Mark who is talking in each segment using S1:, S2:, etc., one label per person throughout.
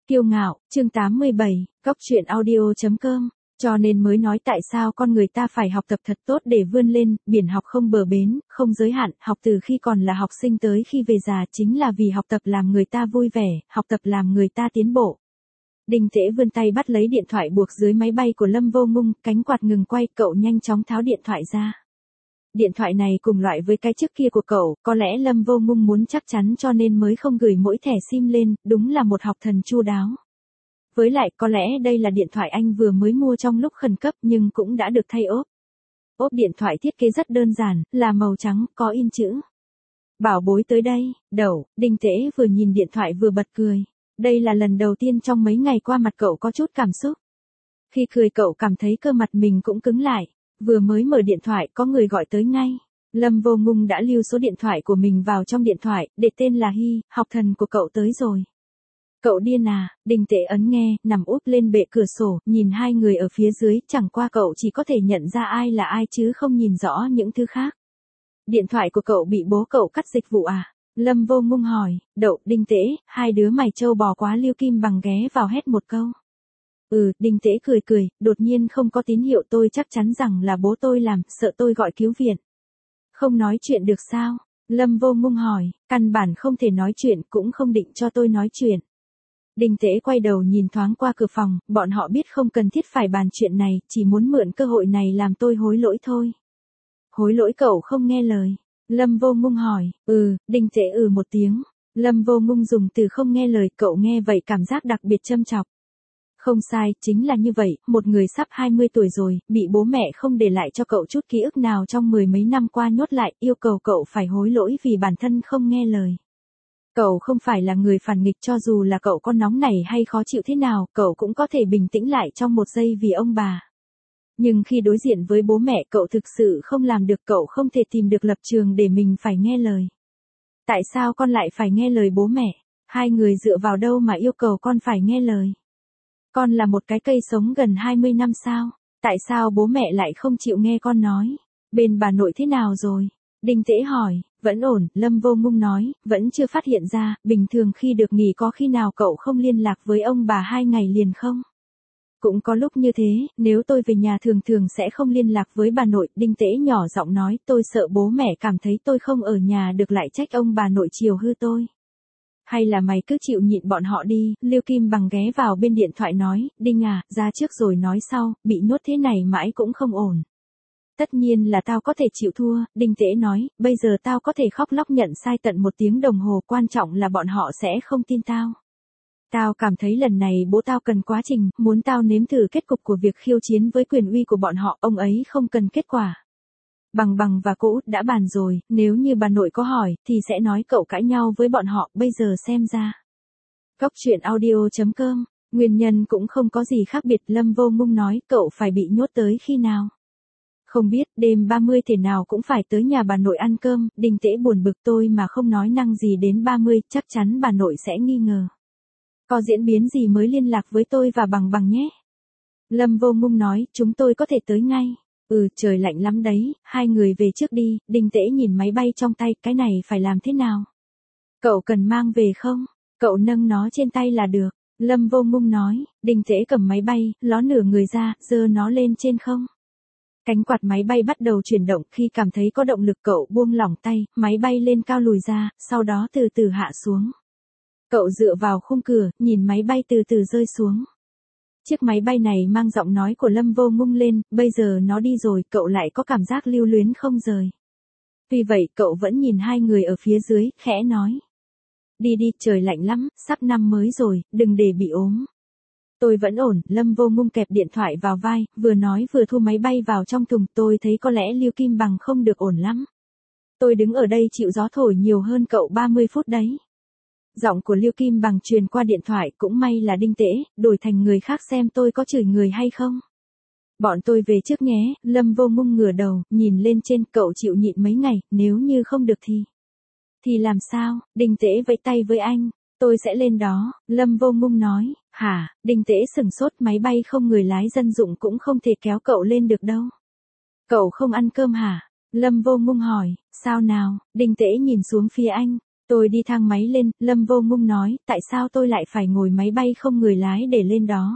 S1: Kiêu ngạo, chương 87, Cóc truyện audio.com. Cho nên mới nói tại sao con người ta phải học tập thật tốt để vươn lên, biển học không bờ bến, không giới hạn, học từ khi còn là học sinh tới khi về già chính là vì học tập làm người ta vui vẻ, học tập làm người ta tiến bộ. Đinh Tễ vươn tay bắt lấy điện thoại buộc dưới máy bay của Lâm Vô Ngung, cánh quạt ngừng quay, cậu nhanh chóng tháo điện thoại ra. Điện thoại này cùng loại với cái trước kia của cậu, có lẽ Lâm Vô Ngung muốn chắc chắn cho nên mới không gửi mỗi thẻ SIM lên, đúng là một học thần chu đáo. Với lại có lẽ đây là điện thoại anh vừa mới mua trong lúc khẩn cấp nhưng cũng đã được thay ốp. Ốp điện thoại thiết kế rất đơn giản, là màu trắng, có in chữ. Bảo bối tới đây, đậu, Đinh Tễ vừa nhìn điện thoại vừa bật cười. Đây là lần đầu tiên trong mấy ngày qua mặt cậu có chút cảm xúc. Khi cười cậu cảm thấy cơ mặt mình cũng cứng lại. Vừa mới mở điện thoại có người gọi tới ngay. Lâm Vô Ngung đã lưu số điện thoại của mình vào trong điện thoại, để tên là Hy, học thần của cậu tới rồi. Cậu điên à, Đinh Tễ ấn nghe, nằm úp lên bệ cửa sổ, nhìn hai người ở phía dưới, chẳng qua cậu chỉ có thể nhận ra ai là ai chứ không nhìn rõ những thứ khác. Điện thoại của cậu bị bố cậu cắt dịch vụ à? Lâm Vô Ngung hỏi, đậu, Đinh Tễ, hai đứa mày trâu bò quá. Lưu Kim Bằng ghé vào hét một câu. Đinh Tễ cười, đột nhiên không có tín hiệu tôi chắc chắn rằng là bố tôi làm, sợ tôi gọi cứu viện. Không nói chuyện được sao? Lâm Vô Ngung hỏi, căn bản không thể nói chuyện cũng không định cho tôi nói chuyện. Đinh Tễ quay đầu nhìn thoáng qua cửa phòng, bọn họ biết không cần thiết phải bàn chuyện này, chỉ muốn mượn cơ hội này làm tôi hối lỗi thôi. Hối lỗi cậu không nghe lời. Lâm Vô Ngung hỏi, Đinh Tễ một tiếng. Lâm Vô Ngung dùng từ không nghe lời, cậu nghe vậy cảm giác đặc biệt châm chọc. Không sai, chính là như vậy, một người sắp 20 tuổi rồi, bị bố mẹ không để lại cho cậu chút ký ức nào trong mười mấy năm qua nhốt lại, yêu cầu cậu phải hối lỗi vì bản thân không nghe lời. Cậu không phải là người phản nghịch, cho dù là cậu có nóng nảy hay khó chịu thế nào, cậu cũng có thể bình tĩnh lại trong một giây vì ông bà. Nhưng khi đối diện với bố mẹ cậu thực sự không làm được, cậu không thể tìm được lập trường để mình phải nghe lời. Tại sao con lại phải nghe lời bố mẹ? Hai người dựa vào đâu mà yêu cầu con phải nghe lời? Con là một cái cây sống gần 20 năm sao? Tại sao bố mẹ lại không chịu nghe con nói? Bên bà nội thế nào rồi? Đinh Tễ hỏi, vẫn ổn, Lâm Vô Ngung nói, vẫn chưa phát hiện ra, bình thường khi được nghỉ có khi nào cậu không liên lạc với ông bà 2 ngày liền không? Cũng có lúc như thế, nếu tôi về nhà thường sẽ không liên lạc với bà nội, Đinh Tễ nhỏ giọng nói, tôi sợ bố mẹ cảm thấy tôi không ở nhà được lại trách ông bà nội chiều hư tôi. Hay là mày cứ chịu nhịn bọn họ đi, Lưu Kim Bằng ghé vào bên điện thoại nói, Đinh à, ra trước rồi nói sau, bị nhốt thế này mãi cũng không ổn. Tất nhiên là tao có thể chịu thua, Đinh Tễ nói, bây giờ tao có thể khóc lóc nhận sai tận 1 tiếng đồng hồ, quan trọng là bọn họ sẽ không tin tao. Tao cảm thấy lần này bố tao cần quá trình, muốn tao nếm thử kết cục của việc khiêu chiến với quyền uy của bọn họ, ông ấy không cần kết quả. Bằng và cô Út đã bàn rồi, nếu như bà nội có hỏi, thì sẽ nói cậu cãi nhau với bọn họ, bây giờ xem ra. Cóc truyện audio.com, nguyên nhân cũng không có gì khác biệt, Lâm Vô Ngung nói, cậu phải bị nhốt tới khi nào? Không biết, đêm 30 thế nào cũng phải tới nhà bà nội ăn cơm, Đinh Tễ buồn bực, tôi mà không nói năng gì đến 30, chắc chắn bà nội sẽ nghi ngờ. Có diễn biến gì mới liên lạc với tôi và bằng nhé. Lâm Vô Ngung nói, chúng tôi có thể tới ngay. Trời lạnh lắm đấy, hai người về trước đi, Đinh Tễ nhìn máy bay trong tay, cái này phải làm thế nào? Cậu cần mang về không? Cậu nâng nó trên tay là được. Lâm Vô Ngung nói, Đinh Tễ cầm máy bay, ló nửa người ra, giơ nó lên trên không. Cánh quạt máy bay bắt đầu chuyển động, khi cảm thấy có động lực cậu buông lỏng tay, máy bay lên cao lùi ra, sau đó từ từ hạ xuống. Cậu dựa vào khung cửa, nhìn máy bay từ từ rơi xuống. Chiếc máy bay này mang giọng nói của Lâm Vô Ngung lên, bây giờ nó đi rồi, cậu lại có cảm giác lưu luyến không rời. Vì vậy, cậu vẫn nhìn hai người ở phía dưới, khẽ nói. Đi, trời lạnh lắm, sắp năm mới rồi, đừng để bị ốm. Tôi vẫn ổn, Lâm Vô Ngung kẹp điện thoại vào vai, vừa nói vừa thu máy bay vào trong thùng, tôi thấy có lẽ Lưu Kim Bằng không được ổn lắm. Tôi đứng ở đây chịu gió thổi nhiều hơn cậu 30 phút đấy. Giọng của Lưu Kim Bằng truyền qua điện thoại, cũng may là Đinh Tễ, đổi thành người khác xem tôi có chửi người hay không. Bọn tôi về trước nhé, Lâm Vô Ngung ngửa đầu, nhìn lên trên, cậu chịu nhịn mấy ngày, nếu như không được thì. Thì làm sao, Đinh Tễ vẫy tay với anh, tôi sẽ lên đó, Lâm Vô Ngung nói, hả, Đinh Tễ sửng sốt, máy bay không người lái dân dụng cũng không thể kéo cậu lên được đâu. Cậu không ăn cơm hả? Lâm Vô Ngung hỏi, sao nào, Đinh Tễ nhìn xuống phía anh. Tôi đi thang máy lên, Lâm Vô Ngung nói, tại sao tôi lại phải ngồi máy bay không người lái để lên đó?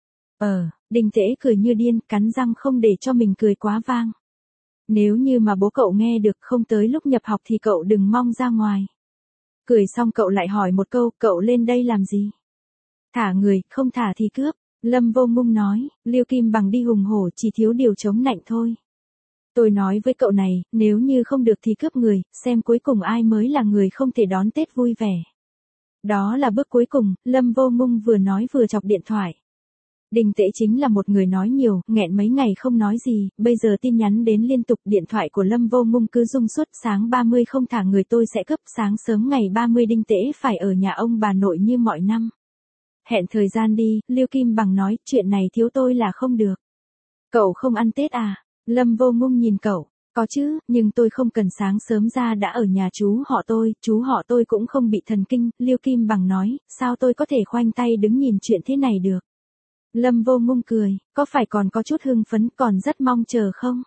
S1: Đinh Tễ cười như điên, cắn răng không để cho mình cười quá vang. Nếu như mà bố cậu nghe được không tới lúc nhập học thì cậu đừng mong ra ngoài. Cười xong cậu lại hỏi một câu, cậu lên đây làm gì? Thả người, không thả thì cướp. Lâm Vô Ngung nói, Liêu Kim Bằng đi hùng hổ chỉ thiếu điều chống nạnh thôi. Tôi nói với cậu này, nếu như không được thì cướp người, xem cuối cùng ai mới là người không thể đón Tết vui vẻ. Đó là bước cuối cùng, Lâm Vô Ngung vừa nói vừa chọc điện thoại. Đinh Tễ chính là một người nói nhiều, nghẹn mấy ngày không nói gì, bây giờ tin nhắn đến liên tục, điện thoại của Lâm Vô Ngung cứ rung suốt, sáng 30 không thả người tôi sẽ cướp, sáng sớm ngày 30 Đinh Tễ phải ở nhà ông bà nội như mọi năm. Hẹn thời gian đi, Liêu Kim Bằng nói, chuyện này thiếu tôi là không được. Cậu không ăn Tết à? Lâm Vô Ngung nhìn cậu, có chứ, nhưng tôi không cần sáng sớm ra đã ở nhà chú họ tôi cũng không bị thần kinh, Liêu Kim Bằng nói, sao tôi có thể khoanh tay đứng nhìn chuyện thế này được. Lâm Vô Ngung cười, có phải còn có chút hưng phấn, còn rất mong chờ không?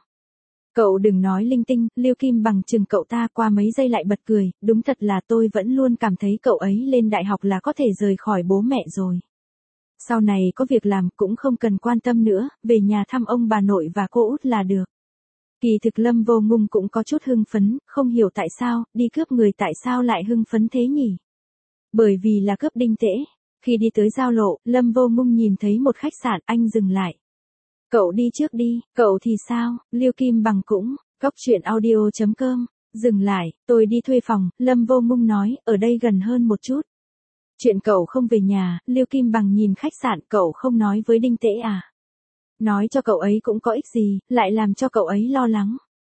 S1: Cậu đừng nói linh tinh, Liêu Kim Bằng chừng cậu ta, qua mấy giây lại bật cười, đúng thật là tôi vẫn luôn cảm thấy cậu ấy lên đại học là có thể rời khỏi bố mẹ rồi. Sau này có việc làm cũng không cần quan tâm nữa, về nhà thăm ông bà nội và cô út là được. Kỳ thực Lâm Vô Ngung cũng có chút hưng phấn, không hiểu tại sao, đi cướp người tại sao lại hưng phấn thế nhỉ? Bởi vì là cướp Đinh Tễ. Khi đi tới giao lộ, Lâm Vô Ngung nhìn thấy một khách sạn, anh dừng lại. Cậu đi trước đi, cậu thì sao? Liêu Kim Bằng cũng, coctruyện.audio.com, dừng lại, tôi đi thuê phòng, Lâm Vô Ngung nói, ở đây gần hơn một chút. Chuyện cậu không về nhà, Liêu Kim Bằng nhìn khách sạn, cậu không nói với Đinh Tễ à? Nói cho cậu ấy cũng có ích gì, lại làm cho cậu ấy lo lắng.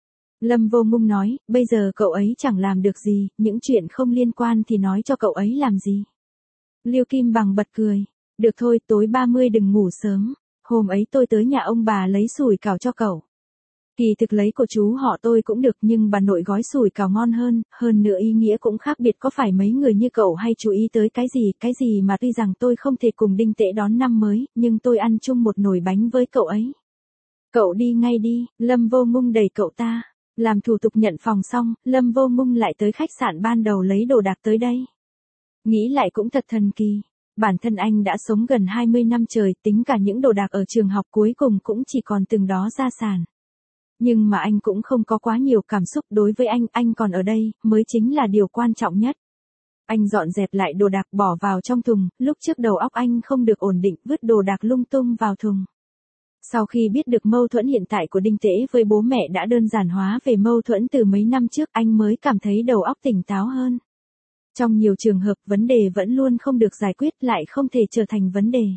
S1: Lâm Vô Ngung nói, bây giờ cậu ấy chẳng làm được gì, những chuyện không liên quan thì nói cho cậu ấy làm gì. Liêu Kim Bằng bật cười. Được thôi, tối 30 đừng ngủ sớm. Hôm ấy tôi tới nhà ông bà lấy sủi cảo cho cậu. Kỳ thực lấy của chú họ tôi cũng được, nhưng bà nội gói sủi cảo ngon hơn nữa ý nghĩa cũng khác biệt, có phải mấy người như cậu hay chú ý tới cái gì mà tuy rằng tôi không thể cùng Đinh Tễ đón năm mới, nhưng tôi ăn chung một nồi bánh với cậu ấy. Cậu đi ngay đi, Lâm Vô Ngung đẩy cậu ta. Làm thủ tục nhận phòng xong, Lâm Vô Ngung lại tới khách sạn ban đầu lấy đồ đạc tới đây. Nghĩ lại cũng thật thần kỳ. Bản thân anh đã sống gần 20 năm trời, tính cả những đồ đạc ở trường học cuối cùng cũng chỉ còn từng đó gia sản. Nhưng mà anh cũng không có quá nhiều cảm xúc, đối với anh còn ở đây, mới chính là điều quan trọng nhất. Anh dọn dẹp lại đồ đạc bỏ vào trong thùng, lúc trước đầu óc anh không được ổn định, vứt đồ đạc lung tung vào thùng. Sau khi biết được mâu thuẫn hiện tại của Đinh Tễ với bố mẹ đã đơn giản hóa về mâu thuẫn từ mấy năm trước, anh mới cảm thấy đầu óc tỉnh táo hơn. Trong nhiều trường hợp vấn đề vẫn luôn không được giải quyết, lại không thể trở thành vấn đề.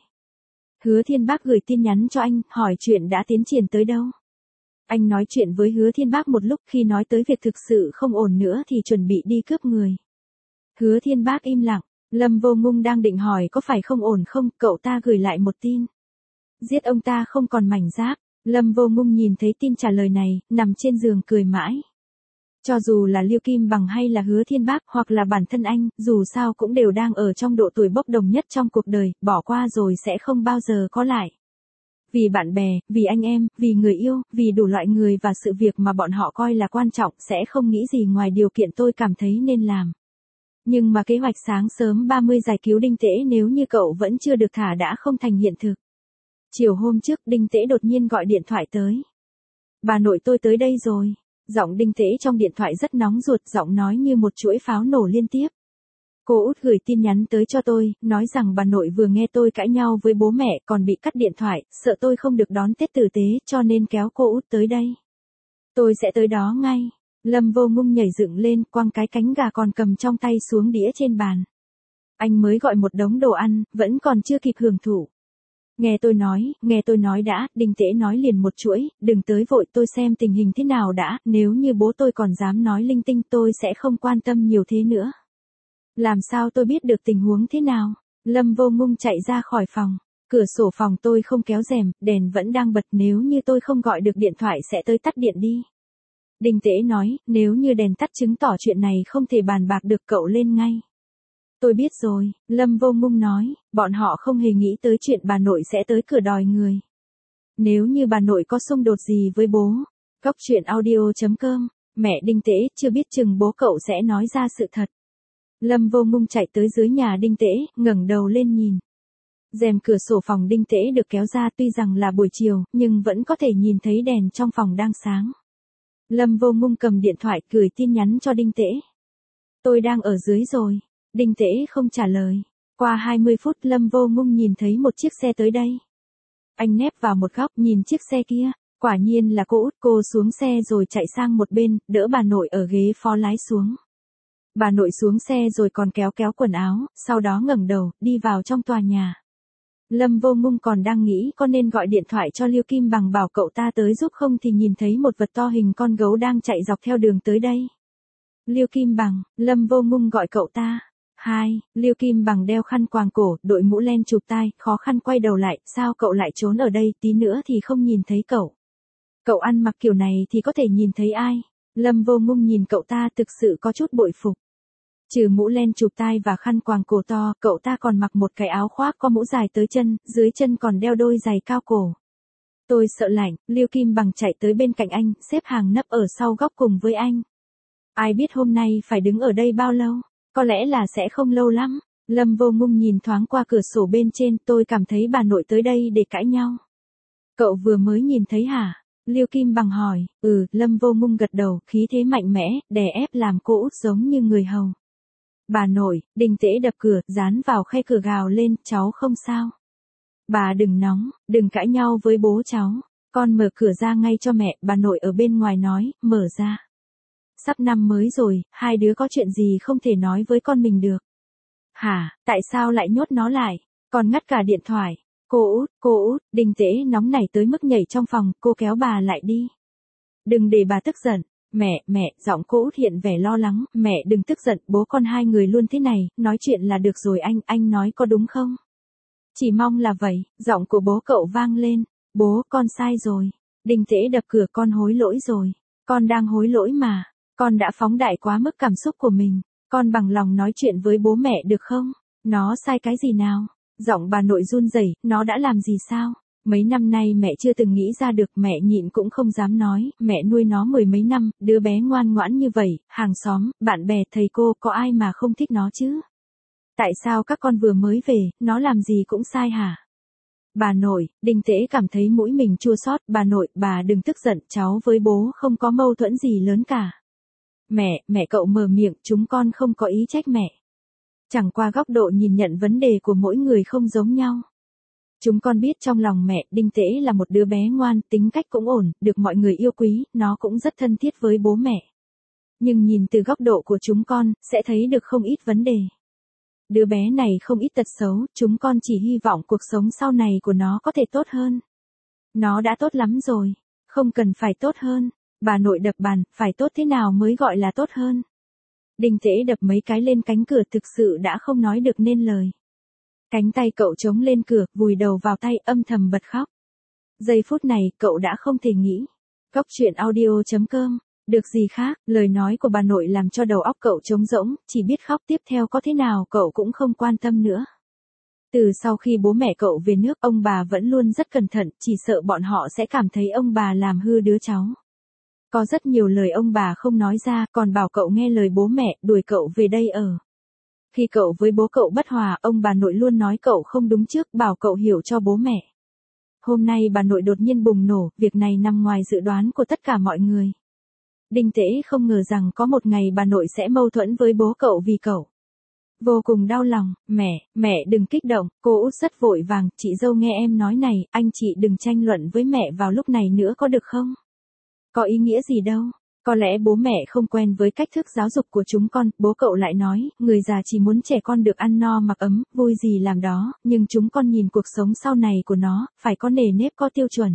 S1: Hứa Thiên Bác gửi tin nhắn cho anh, hỏi chuyện đã tiến triển tới đâu. Anh nói chuyện với Hứa Thiên Bác một lúc, khi nói tới việc thực sự không ổn nữa thì chuẩn bị đi cướp người. Hứa Thiên Bác im lặng, Lâm Vô Ngung đang định hỏi có phải không ổn không, cậu ta gửi lại một tin. Giết ông ta không còn mảnh giáp. Lâm Vô Ngung nhìn thấy tin trả lời này, nằm trên giường cười mãi. Cho dù là Liêu Kim Bằng hay là Hứa Thiên Bác hoặc là bản thân anh, dù sao cũng đều đang ở trong độ tuổi bốc đồng nhất trong cuộc đời, bỏ qua rồi sẽ không bao giờ có lại. Vì bạn bè, vì anh em, vì người yêu, vì đủ loại người và sự việc mà bọn họ coi là quan trọng, sẽ không nghĩ gì ngoài điều kiện tôi cảm thấy nên làm. Nhưng mà kế hoạch sáng sớm 30 giải cứu Đinh Tễ nếu như cậu vẫn chưa được thả đã không thành hiện thực. Chiều hôm trước Đinh Tễ đột nhiên gọi điện thoại tới. Bà nội tôi tới đây rồi. Giọng Đinh Tễ trong điện thoại rất nóng ruột, giọng nói như một chuỗi pháo nổ liên tiếp. Cô út gửi tin nhắn tới cho tôi, nói rằng bà nội vừa nghe tôi cãi nhau với bố mẹ còn bị cắt điện thoại, sợ tôi không được đón Tết tử tế cho nên kéo cô út tới đây. Tôi sẽ tới đó ngay. Lâm Vô Ngung nhảy dựng lên, quăng cái cánh gà còn cầm trong tay xuống đĩa trên bàn. Anh mới gọi một đống đồ ăn, vẫn còn chưa kịp hưởng thụ. Nghe tôi nói đã, Đinh Tễ nói liền một chuỗi, đừng tới vội, tôi xem tình hình thế nào đã, nếu như bố tôi còn dám nói linh tinh tôi sẽ không quan tâm nhiều thế nữa. Làm sao tôi biết được tình huống thế nào? Lâm Vô Ngung chạy ra khỏi phòng, cửa sổ phòng tôi không kéo rèm, đèn vẫn đang bật, nếu như tôi không gọi được điện thoại sẽ tới tắt điện đi. Đinh Tễ nói, nếu như đèn tắt chứng tỏ chuyện này không thể bàn bạc được, cậu lên ngay. Tôi biết rồi, Lâm Vô Ngung nói, bọn họ không hề nghĩ tới chuyện bà nội sẽ tới cửa đòi người. Nếu như bà nội có xung đột gì với bố, coctruyện.audio.com, mẹ Đinh Tễ chưa biết chừng bố cậu sẽ nói ra sự thật. Lâm Vô Ngung chạy tới dưới nhà Đinh Tễ, ngẩng đầu lên nhìn. Rèm cửa sổ phòng Đinh Tễ được kéo ra, tuy rằng là buổi chiều, nhưng vẫn có thể nhìn thấy đèn trong phòng đang sáng. Lâm Vô Ngung cầm điện thoại gửi tin nhắn cho Đinh Tễ. Tôi đang ở dưới rồi. Đinh Tễ không trả lời. Qua 20 phút Lâm Vô Ngung nhìn thấy một chiếc xe tới đây. Anh nép vào một góc nhìn chiếc xe kia. Quả nhiên là cô út. Cô xuống xe rồi chạy sang một bên, đỡ bà nội ở ghế phó lái xuống. Bà nội xuống xe rồi còn kéo quần áo, sau đó ngẩng đầu, đi vào trong tòa nhà. Lâm Vô Ngung còn đang nghĩ có nên gọi điện thoại cho Liêu Kim Bằng bảo cậu ta tới giúp không thì nhìn thấy một vật to hình con gấu đang chạy dọc theo đường tới đây. Liêu Kim Bằng, Lâm Vô Ngung gọi cậu ta. Liêu Kim Bằng đeo khăn quàng cổ, đội mũ len chụp tai, khó khăn quay đầu lại, sao cậu lại trốn ở đây, tí nữa thì không nhìn thấy cậu. Cậu ăn mặc kiểu này thì có thể nhìn thấy ai? Lâm Vô Ngung nhìn cậu ta thực sự có chút bội phục. Trừ mũ len chụp tai và khăn quàng cổ to, cậu ta còn mặc một cái áo khoác có mũ dài tới chân, dưới chân còn đeo đôi giày cao cổ. Tôi sợ lạnh, Liêu Kim Bằng chạy tới bên cạnh anh, xếp hàng nấp ở sau góc cùng với anh. Ai biết hôm nay phải đứng ở đây bao lâu, có lẽ là sẽ không lâu lắm. Lâm Vô Ngung nhìn thoáng qua cửa sổ bên trên, tôi cảm thấy bà nội tới đây để cãi nhau. Cậu vừa mới nhìn thấy hả? Liêu Kim Bằng hỏi. Lâm Vô Ngung gật đầu, khí thế mạnh mẽ, đè ép làm cô út giống như người hầu. Bà nội, Đinh Tễ đập cửa, dán vào khe cửa gào lên, cháu không sao. Bà đừng nóng, đừng cãi nhau với bố cháu. Con mở cửa ra ngay cho mẹ, bà nội ở bên ngoài nói, mở ra. Sắp năm mới rồi, hai đứa có chuyện gì không thể nói với con mình được. Hả, tại sao lại nhốt nó lại? Còn ngắt cả điện thoại. Cô út, Đinh Tễ nóng nảy tới mức nhảy trong phòng, cô kéo bà lại đi. Đừng để bà tức giận. Mẹ, giọng cô út hiện vẻ lo lắng, mẹ đừng tức giận, bố con hai người luôn thế này, nói chuyện là được rồi anh nói có đúng không? Chỉ mong là vậy, giọng của bố cậu vang lên, bố con sai rồi. Đinh Tễ đập cửa, con hối lỗi rồi. Con đang hối lỗi mà, con đã phóng đại quá mức cảm xúc của mình, con bằng lòng nói chuyện với bố mẹ được không? Nó sai cái gì nào? Giọng bà nội run rẩy, nó đã làm gì sao? Mấy năm nay mẹ chưa từng nghĩ ra được, mẹ nhịn cũng không dám nói, mẹ nuôi nó 10 mấy năm, đứa bé ngoan ngoãn như vậy, hàng xóm, bạn bè, thầy cô, có ai mà không thích nó chứ? Tại sao các con vừa mới về, nó làm gì cũng sai hả? Bà nội, Đinh Tễ cảm thấy mũi mình chua xót, bà nội, bà đừng tức giận, cháu với bố không có mâu thuẫn gì lớn cả. Mẹ cậu mở miệng, chúng con không có ý trách mẹ. Chẳng qua góc độ nhìn nhận vấn đề của mỗi người không giống nhau. Chúng con biết trong lòng mẹ, Đinh Tễ là một đứa bé ngoan, tính cách cũng ổn, được mọi người yêu quý, nó cũng rất thân thiết với bố mẹ. Nhưng nhìn từ góc độ của chúng con, sẽ thấy được không ít vấn đề. Đứa bé này không ít tật xấu, chúng con chỉ hy vọng cuộc sống sau này của nó có thể tốt hơn. Nó đã tốt lắm rồi, không cần phải tốt hơn. Bà nội đập bàn, phải tốt thế nào mới gọi là tốt hơn? Đinh Tễ đập mấy cái lên cánh cửa, thực sự đã không nói được nên lời. Cánh tay cậu chống lên cửa, vùi đầu vào tay, âm thầm bật khóc. Giây phút này, cậu đã không thể nghĩ. Góc truyện audio.com. Được gì khác, lời nói của bà nội làm cho đầu óc cậu trống rỗng, chỉ biết khóc, tiếp theo có thế nào cậu cũng không quan tâm nữa. Từ sau khi bố mẹ cậu về nước, ông bà vẫn luôn rất cẩn thận, chỉ sợ bọn họ sẽ cảm thấy ông bà làm hư đứa cháu. Có rất nhiều lời ông bà không nói ra, còn bảo cậu nghe lời bố mẹ, đuổi cậu về đây ở. Khi cậu với bố cậu bất hòa, ông bà nội luôn nói cậu không đúng trước, bảo cậu hiểu cho bố mẹ. Hôm nay bà nội đột nhiên bùng nổ, việc này nằm ngoài dự đoán của tất cả mọi người. Đinh Tễ không ngờ rằng có một ngày bà nội sẽ mâu thuẫn với bố cậu vì cậu. Vô cùng đau lòng, mẹ đừng kích động, cô út rất vội vàng, chị dâu nghe em nói này, anh chị đừng tranh luận với mẹ vào lúc này nữa có được không? Có ý nghĩa gì đâu, có lẽ bố mẹ không quen với cách thức giáo dục của chúng con, bố cậu lại nói, người già chỉ muốn trẻ con được ăn no mặc ấm, vui gì làm đó, nhưng chúng con nhìn cuộc sống sau này của nó, phải có nề nếp có tiêu chuẩn.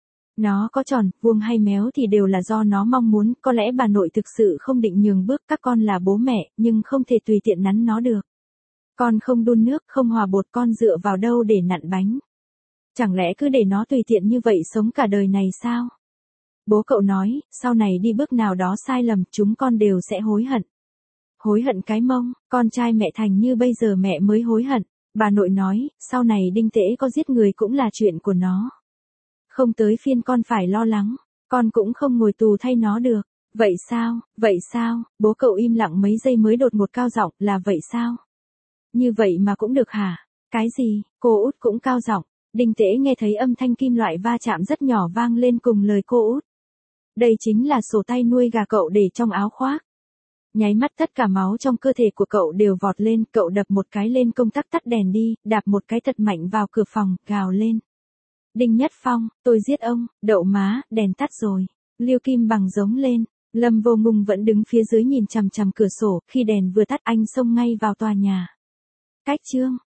S1: Nó có tròn, vuông hay méo thì đều là do nó mong muốn, có lẽ bà nội thực sự không định nhường bước, các con là bố mẹ, nhưng không thể tùy tiện nắn nó được. Con không đun nước, không hòa bột, con dựa vào đâu để nặn bánh? Chẳng lẽ cứ để nó tùy tiện như vậy sống cả đời này sao? Bố cậu nói, sau này đi bước nào đó sai lầm, chúng con đều sẽ hối hận. Hối hận cái mông, con trai mẹ thành như bây giờ mẹ mới hối hận. Bà nội nói, sau này Đinh Tễ có giết người cũng là chuyện của nó. Không tới phiên con phải lo lắng, con cũng không ngồi tù thay nó được. Vậy sao, bố cậu im lặng mấy giây mới đột một cao giọng, là vậy sao? Như vậy mà cũng được hả? Cái gì, cô út cũng cao giọng. Đinh Tễ nghe thấy âm thanh kim loại va chạm rất nhỏ vang lên cùng lời cô út. Đây chính là sổ tay nuôi gà cậu để trong áo khoác. Nháy mắt tất cả máu trong cơ thể của cậu đều vọt lên, cậu đập một cái lên công tắc tắt đèn đi, đạp một cái thật mạnh vào cửa phòng, gào lên. Đinh Nhất Phong, tôi giết ông, đậu má, đèn tắt rồi. Liêu Kim Bằng giống lên. Lâm Vô Ngùng vẫn đứng phía dưới nhìn chằm chằm cửa sổ, khi đèn vừa tắt anh xông ngay vào tòa nhà. Cách chương